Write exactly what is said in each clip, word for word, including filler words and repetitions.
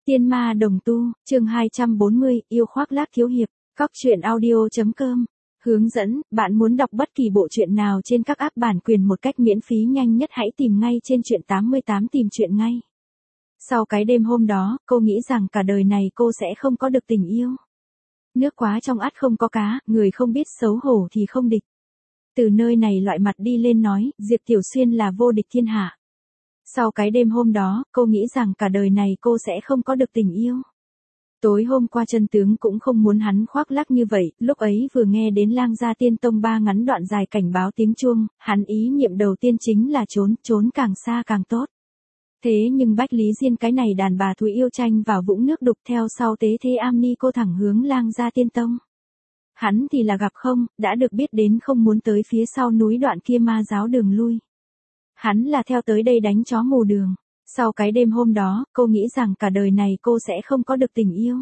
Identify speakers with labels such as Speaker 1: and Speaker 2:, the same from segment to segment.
Speaker 1: Tiên ma đồng tu, chương hai trăm bốn mươi, yêu khoác lác thiếu hiệp, Cóc truyện audio.com. Hướng dẫn, bạn muốn đọc bất kỳ bộ truyện nào trên các app bản quyền một cách miễn phí nhanh nhất hãy tìm ngay trên truyện tám mươi tám tìm truyện ngay. Sau cái đêm hôm đó, cô nghĩ rằng cả đời này cô sẽ không có được tình yêu. Nước quá trong ắt không có cá, người không biết xấu hổ thì không địch. Từ nơi này loại mặt đi lên nói, Diệp Tiểu Xuyên là vô địch thiên hạ. Sau cái đêm hôm đó, cô nghĩ rằng cả đời này cô sẽ không có được tình yêu. Tối hôm qua chân tướng cũng không muốn hắn khoác lác như vậy, lúc ấy vừa nghe đến Lang Gia Tiên Tông ba ngắn đoạn dài cảnh báo tiếng chuông, hắn ý niệm đầu tiên chính là trốn, trốn càng xa càng tốt. Thế nhưng Bách Lý Diên cái này đàn bà thúi yêu tranh vào vũng nước đục theo sau tế thế am ni cô thẳng hướng Lang Gia Tiên Tông. Hắn thì là gặp không, đã được biết đến không muốn tới phía sau núi đoạn kia ma giáo đường lui. Hắn là theo tới đây đánh chó mù đường. Sau cái đêm hôm đó, cô nghĩ rằng cả đời này cô sẽ không có được tình yêu.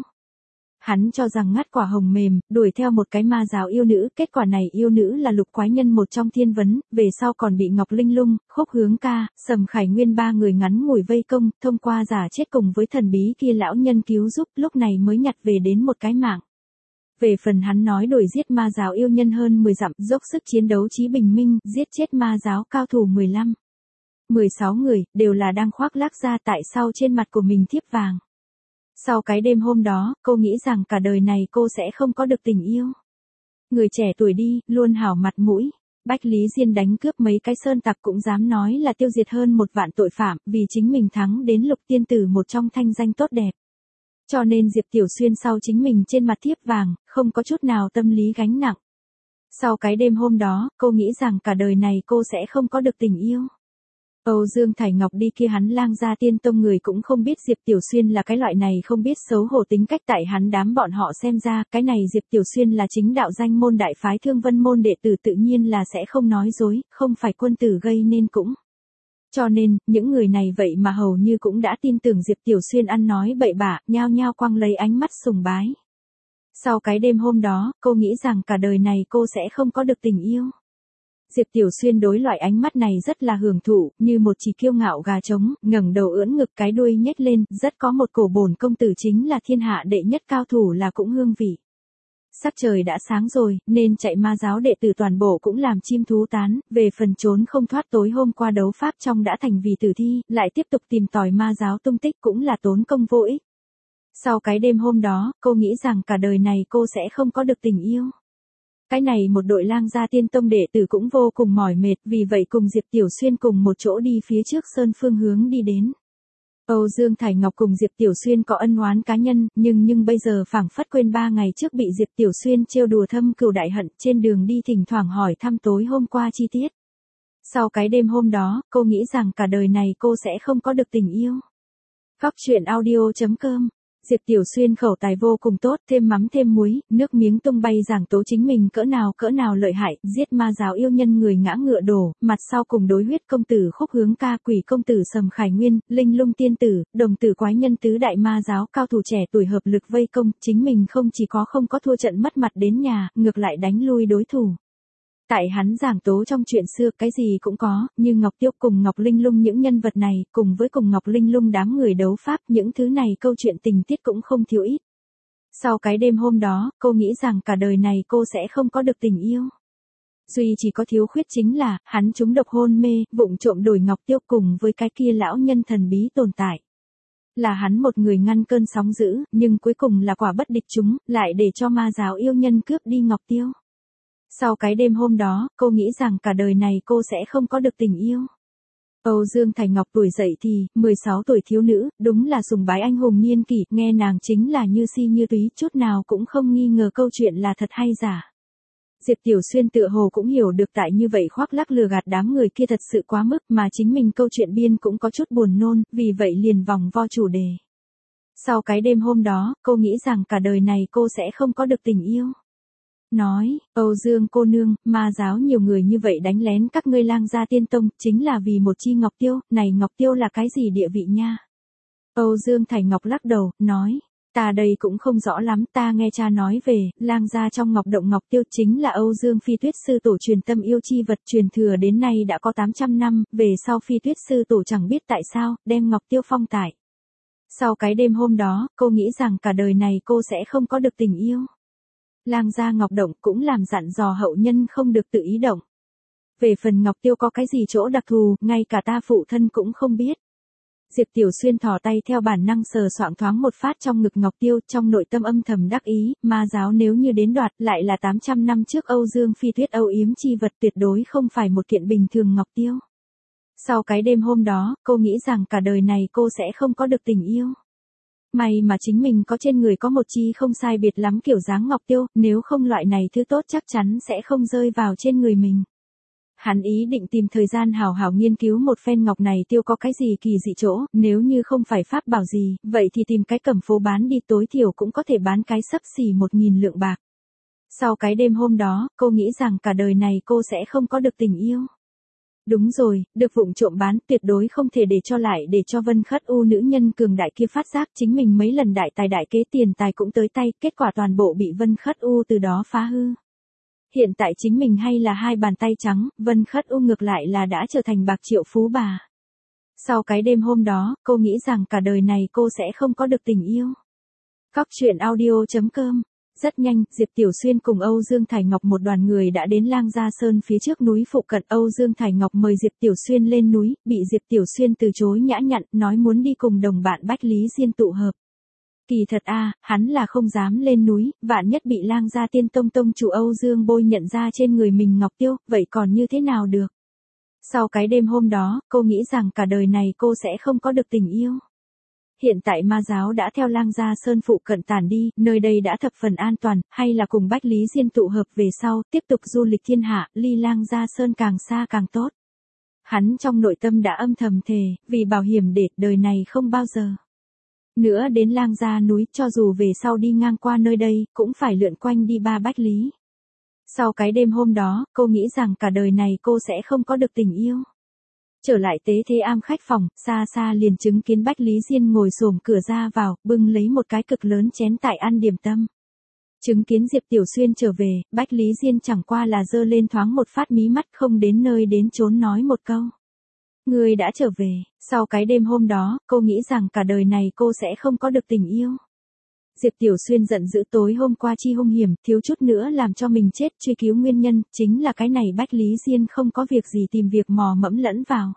Speaker 1: Hắn cho rằng ngắt quả hồng mềm, đuổi theo một cái ma giáo yêu nữ, kết quả này yêu nữ là Lục Quái Nhân một trong thiên vấn, về sau còn bị Ngọc Linh Lung, Khúc Hướng Ca, Sầm Khải Nguyên ba người ngắn ngủi vây công, thông qua giả chết cùng với thần bí kia lão nhân cứu giúp, lúc này mới nhặt về đến một cái mạng. Về phần hắn nói đuổi giết ma giáo yêu nhân hơn mười dặm, dốc sức chiến đấu chí bình minh, giết chết ma giáo cao thủ mười lăm. mười sáu người, đều là đang khoác lác ra tại sau trên mặt của mình thiếp vàng. Sau cái đêm hôm đó, cô nghĩ rằng cả đời này cô sẽ không có được tình yêu. Người trẻ tuổi đi, luôn hảo mặt mũi. Bách Lý Diên đánh cướp mấy cái sơn tặc cũng dám nói là tiêu diệt hơn một vạn tội phạm, vì chính mình thắng đến Lục tiên tử một trong thanh danh tốt đẹp. Cho nên Diệp Tiểu Xuyên sau chính mình trên mặt thiếp vàng, không có chút nào tâm lý gánh nặng. Sau cái đêm hôm đó, cô nghĩ rằng cả đời này cô sẽ không có được tình yêu. Âu Dương Thải Ngọc đi kia hắn Lang Gia Tiên Tông người cũng không biết Diệp Tiểu Xuyên là cái loại này không biết xấu hổ tính cách tại hắn đám bọn họ xem ra, cái này Diệp Tiểu Xuyên là chính đạo danh môn đại phái Thương Vân môn đệ tử tự nhiên là sẽ không nói dối, không phải quân tử gây nên cũng. Cho nên, những người này vậy mà hầu như cũng đã tin tưởng Diệp Tiểu Xuyên ăn nói bậy bạ, nhao nhao quăng lấy ánh mắt sùng bái. Sau cái đêm hôm đó, cô nghĩ rằng cả đời này cô sẽ không có được tình yêu. Diệp Tiểu Xuyên đối loại ánh mắt này rất là hưởng thụ, như một chỉ kiêu ngạo gà trống, ngẩng đầu ưỡn ngực cái đuôi nhếch lên, rất có một cổ bổn công tử chính là thiên hạ đệ nhất cao thủ là cũng hương vị. Sắc trời đã sáng rồi, nên chạy ma giáo đệ tử toàn bộ cũng làm chim thú tán, về phần trốn không thoát tối hôm qua đấu pháp trong đã thành vì tử thi, lại tiếp tục tìm tòi ma giáo tung tích cũng là tốn công vô ích. Sau cái đêm hôm đó, cô nghĩ rằng cả đời này cô sẽ không có được tình yêu. Cái này một đội Lang Gia Tiên Tông đệ tử cũng vô cùng mỏi mệt, vì vậy cùng Diệp Tiểu Xuyên cùng một chỗ đi phía trước sơn phương hướng đi đến. Âu Dương Thải Ngọc cùng Diệp Tiểu Xuyên có ân oán cá nhân, nhưng nhưng bây giờ phảng phất quên ba ngày trước bị Diệp Tiểu Xuyên trêu đùa thâm cừu đại hận, trên đường đi thỉnh thoảng hỏi thăm tối hôm qua chi tiết. Sau cái đêm hôm đó, cô nghĩ rằng cả đời này cô sẽ không có được tình yêu. Cóc truyện audio.com. Diệp Tiểu Xuyên khẩu tài vô cùng tốt, thêm mắm thêm muối, nước miếng tung bay giảng tố chính mình cỡ nào cỡ nào lợi hại, giết ma giáo yêu nhân người ngã ngựa đổ, mặt sau cùng đối huyết công tử Khúc Hướng Ca, Quỷ công tử Sầm Khải Nguyên, Linh Lung tiên tử, Đồng tử Quái Nhân tứ đại ma giáo cao thủ trẻ tuổi hợp lực vây công, chính mình không chỉ có không có thua trận mất mặt đến nhà, ngược lại đánh lui đối thủ. Tại hắn giảng tố trong chuyện xưa cái gì cũng có, như Ngọc Tiêu cùng Ngọc Linh Lung những nhân vật này, cùng với cùng Ngọc Linh Lung đám người đấu pháp, những thứ này câu chuyện tình tiết cũng không thiếu ít. Sau cái đêm hôm đó, cô nghĩ rằng cả đời này cô sẽ không có được tình yêu. Duy chỉ có thiếu khuyết chính là, hắn trúng độc hôn mê, vụng trộm đổi Ngọc Tiêu cùng với cái kia lão nhân thần bí tồn tại. Là hắn một người ngăn cơn sóng dữ, nhưng cuối cùng là quả bất địch chúng, lại để cho ma giáo yêu nhân cướp đi Ngọc Tiêu. Sau cái đêm hôm đó, cô nghĩ rằng cả đời này cô sẽ không có được tình yêu. Âu Dương Thải Ngọc tuổi dậy thì, mười sáu tuổi thiếu nữ, đúng là sùng bái anh hùng niên kỷ, nghe nàng chính là như si như túy, chút nào cũng không nghi ngờ câu chuyện là thật hay giả. Diệp Tiểu Xuyên tựa hồ cũng hiểu được tại như vậy khoác lác lừa gạt đám người kia thật sự quá mức, mà chính mình câu chuyện biên cũng có chút buồn nôn, vì vậy liền vòng vo chủ đề. Sau cái đêm hôm đó, cô nghĩ rằng cả đời này cô sẽ không có được tình yêu. Nói, Âu Dương cô nương, ma giáo nhiều người như vậy đánh lén các ngươi Lang Gia Tiên Tông, chính là vì một chi Ngọc Tiêu, này Ngọc Tiêu là cái gì địa vị nha? Âu Dương Thải Ngọc lắc đầu, nói, ta đây cũng không rõ lắm, ta nghe cha nói về, Lang Gia trong Ngọc Động Ngọc Tiêu chính là Âu Dương Phi Tuyết Sư Tổ truyền tâm yêu chi vật truyền thừa đến nay đã có tám trăm năm, về sau Phi Tuyết Sư Tổ chẳng biết tại sao, đem Ngọc Tiêu phong tại. Sau cái đêm hôm đó, cô nghĩ rằng cả đời này cô sẽ không có được tình yêu. Lang gia Ngọc Động cũng làm dặn dò hậu nhân không được tự ý động. Về phần Ngọc Tiêu có cái gì chỗ đặc thù, ngay cả ta phụ thân cũng không biết. Diệp Tiểu Xuyên thò tay theo bản năng sờ soạng thoáng một phát trong ngực Ngọc Tiêu, trong nội tâm âm thầm đắc ý, ma giáo nếu như đến đoạt lại là tám trăm năm trước Âu Dương Phi Tuyết âu yếm chi vật, tuyệt đối không phải một kiện bình thường Ngọc Tiêu. Sau cái đêm hôm đó, cô nghĩ rằng cả đời này cô sẽ không có được tình yêu. May mà chính mình có trên người có một chi không sai biệt lắm kiểu dáng Ngọc Tiêu, nếu không loại này thứ tốt chắc chắn sẽ không rơi vào trên người mình. Hắn ý định tìm thời gian hào hào nghiên cứu một phen ngọc này tiêu có cái gì kỳ dị chỗ, nếu như không phải pháp bảo gì, vậy thì tìm cái cầm phố bán đi, tối thiểu cũng có thể bán cái xấp xỉ một nghìn lượng bạc. Sau cái đêm hôm đó, cô nghĩ rằng cả đời này cô sẽ không có được tình yêu. Đúng rồi, được vụng trộm bán, tuyệt đối không thể để cho lại để cho Vân Khất U nữ nhân cường đại kia phát giác chính mình mấy lần đại tài đại kế tiền tài cũng tới tay, kết quả toàn bộ bị Vân Khất U từ đó phá hư. Hiện tại chính mình hay là hai bàn tay trắng, Vân Khất U ngược lại là đã trở thành bạc triệu phú bà. Sau cái đêm hôm đó, cô nghĩ rằng cả đời này cô sẽ không có được tình yêu. Cóc truyện audio chấm com. Rất nhanh, Diệp Tiểu Xuyên cùng Âu Dương Thải Ngọc một đoàn người đã đến Lang Gia Sơn phía trước núi phụ cận. Âu Dương Thải Ngọc mời Diệp Tiểu Xuyên lên núi, bị Diệp Tiểu Xuyên từ chối nhã nhặn, nói muốn đi cùng đồng bạn Bách Lý Diên tụ hợp. Kỳ thật a, à, hắn là không dám lên núi, vạn nhất bị Lang Gia Tiên Tông tông chủ Âu Dương Bôi nhận ra trên người mình Ngọc Tiêu, vậy còn như thế nào được? Sau cái đêm hôm đó, cô nghĩ rằng cả đời này cô sẽ không có được tình yêu. Hiện tại ma giáo đã theo Lang Gia Sơn phụ cận tản đi, nơi đây đã thập phần an toàn, hay là cùng Bách Lý Diên tụ hợp về sau, tiếp tục du lịch thiên hạ, ly Lang Gia Sơn càng xa càng tốt. Hắn trong nội tâm đã âm thầm thề, vì bảo hiểm để đời này không bao giờ nữa đến Lang Gia núi, cho dù về sau đi ngang qua nơi đây, cũng phải lượn quanh đi ba Bách Lý. Sau cái đêm hôm đó, cô nghĩ rằng cả đời này cô sẽ không có được tình yêu. Trở lại Tế Thế Am khách phòng, xa xa liền chứng kiến Bách Lý Diên ngồi xổm cửa ra vào, bưng lấy một cái cực lớn chén tại ăn điểm tâm. Chứng kiến Diệp Tiểu Xuyên trở về, Bách Lý Diên chẳng qua là giơ lên thoáng một phát mí mắt, không đến nơi đến chốn nói một câu. Người đã trở về. Sau cái đêm hôm đó, cô nghĩ rằng cả đời này cô sẽ không có được tình yêu. Diệp Tiểu Xuyên giận dữ, tối hôm qua chi hung hiểm, thiếu chút nữa làm cho mình chết, truy cứu nguyên nhân, chính là cái này Bách Lý Diên không có việc gì tìm việc mò mẫm lẫn vào.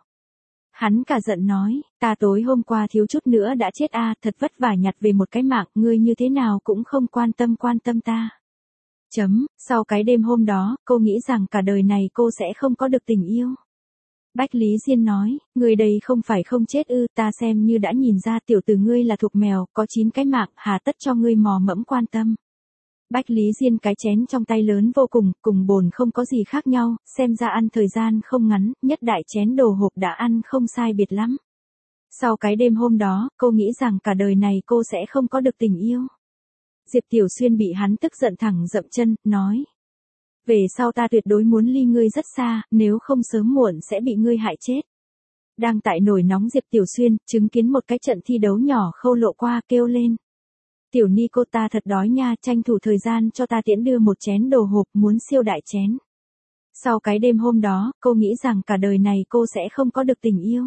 Speaker 1: Hắn cả giận nói, ta tối hôm qua thiếu chút nữa đã chết a, à, thật vất vả nhặt về một cái mạng, ngươi như thế nào cũng không quan tâm quan tâm ta. Chấm, sau cái đêm hôm đó, cô nghĩ rằng cả đời này cô sẽ không có được tình yêu. Bách Lý Diên nói, người đây không phải không chết ư, ta xem như đã nhìn ra tiểu tử ngươi là thuộc mèo, có chín cái mạng, hà tất cho ngươi mò mẫm quan tâm. Bách Lý Diên cái chén trong tay lớn vô cùng, cùng bồn không có gì khác nhau, xem ra ăn thời gian không ngắn, nhất đại chén đồ hộp đã ăn không sai biệt lắm. Sau cái đêm hôm đó, cô nghĩ rằng cả đời này cô sẽ không có được tình yêu. Diệp Tiểu Xuyên bị hắn tức giận thẳng dậm chân, nói. Về sau ta tuyệt đối muốn ly ngươi rất xa, nếu không sớm muộn sẽ bị ngươi hại chết. Đang tại nổi nóng Diệp Tiểu Xuyên, chứng kiến một cái trận thi đấu nhỏ Khâu lộ qua kêu lên. Tiểu Ni cô ta thật đói nha, tranh thủ thời gian cho ta tiễn đưa một chén đồ hộp, muốn siêu đại chén. Sau cái đêm hôm đó, cô nghĩ rằng cả đời này cô sẽ không có được tình yêu.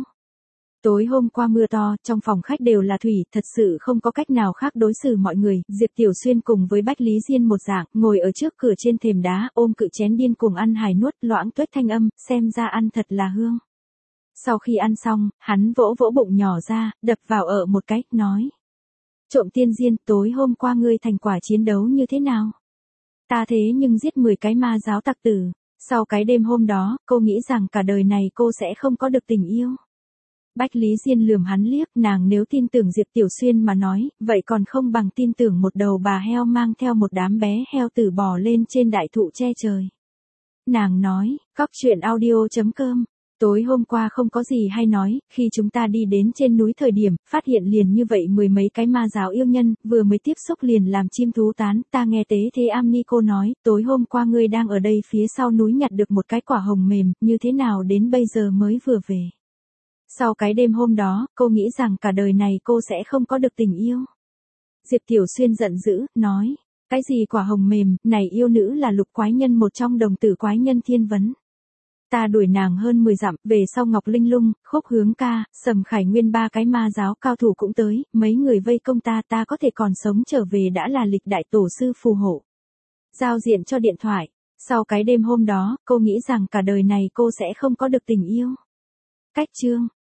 Speaker 1: Tối hôm qua mưa to, trong phòng khách đều là thủy, thật sự không có cách nào khác đối xử mọi người. Diệp Tiểu Xuyên cùng với Bách Lý Diên một dạng, ngồi ở trước cửa trên thềm đá, ôm cự chén điên cuồng ăn hài nuốt, loãng tuếch thanh âm, xem ra ăn thật là hương. Sau khi ăn xong, hắn vỗ vỗ bụng nhỏ ra, đập vào ở một cái, nói. Trộm Tiên Diên, tối hôm qua ngươi thành quả chiến đấu như thế nào? Ta thế nhưng giết mười cái ma giáo tặc tử. Sau cái đêm hôm đó, cô nghĩ rằng cả đời này cô sẽ không có được tình yêu. Bách Lý Diên lườm hắn liếc, nàng nếu tin tưởng Diệp Tiểu Xuyên mà nói, vậy còn không bằng tin tưởng một đầu bà heo mang theo một đám bé heo tử bò lên trên đại thụ che trời. Nàng nói, cóc truyện audio chấm com. Tối hôm qua không có gì hay nói, khi chúng ta đi đến trên núi thời điểm, phát hiện liền như vậy mười mấy cái ma giáo yêu nhân, vừa mới tiếp xúc liền làm chim thú tán, ta nghe Tế Thế Am Ni cô nói, tối hôm qua ngươi đang ở đây phía sau núi nhặt được một cái quả hồng mềm, như thế nào đến bây giờ mới vừa về. Sau cái đêm hôm đó, cô nghĩ rằng cả đời này cô sẽ không có được tình yêu. Diệp Tiểu Xuyên giận dữ, nói, cái gì quả hồng mềm, này yêu nữ là Lục Quái Nhân một trong đồng tử quái nhân thiên vấn. Ta đuổi nàng hơn mười dặm, về sau Ngọc Linh Lung, Khúc Hướng Ca, Sầm Khải Nguyên ba cái ma giáo cao thủ cũng tới, mấy người vây công ta, ta có thể còn sống trở về đã là lịch đại tổ sư phù hộ. Giao diện cho điện thoại. Sau cái đêm hôm đó, cô nghĩ rằng cả đời này cô sẽ không có được tình yêu. Cách chương.